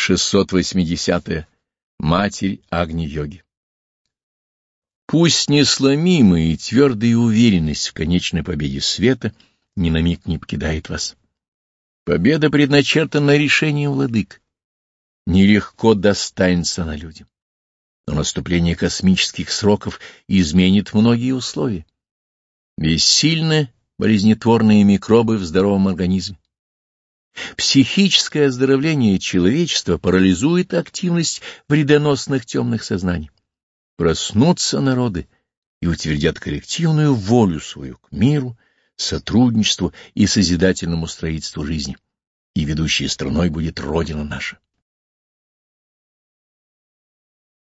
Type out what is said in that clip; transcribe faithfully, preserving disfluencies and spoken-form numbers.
шестьсот восьмидесятое. Матерь Агни-йоги. Пусть несломимая и твердая уверенность в конечной победе света ни на миг не покидает вас. Победа предначертана решением владык. Нелегко достанется она людям. Но наступление космических сроков изменит многие условия. Бессильны болезнетворные микробы в здоровом организме. Психическое оздоровление человечества парализует активность вредоносных темных сознаний. Проснутся народы и утвердят коллективную волю свою к миру, сотрудничеству и созидательному строительству жизни. И ведущей страной будет Родина наша.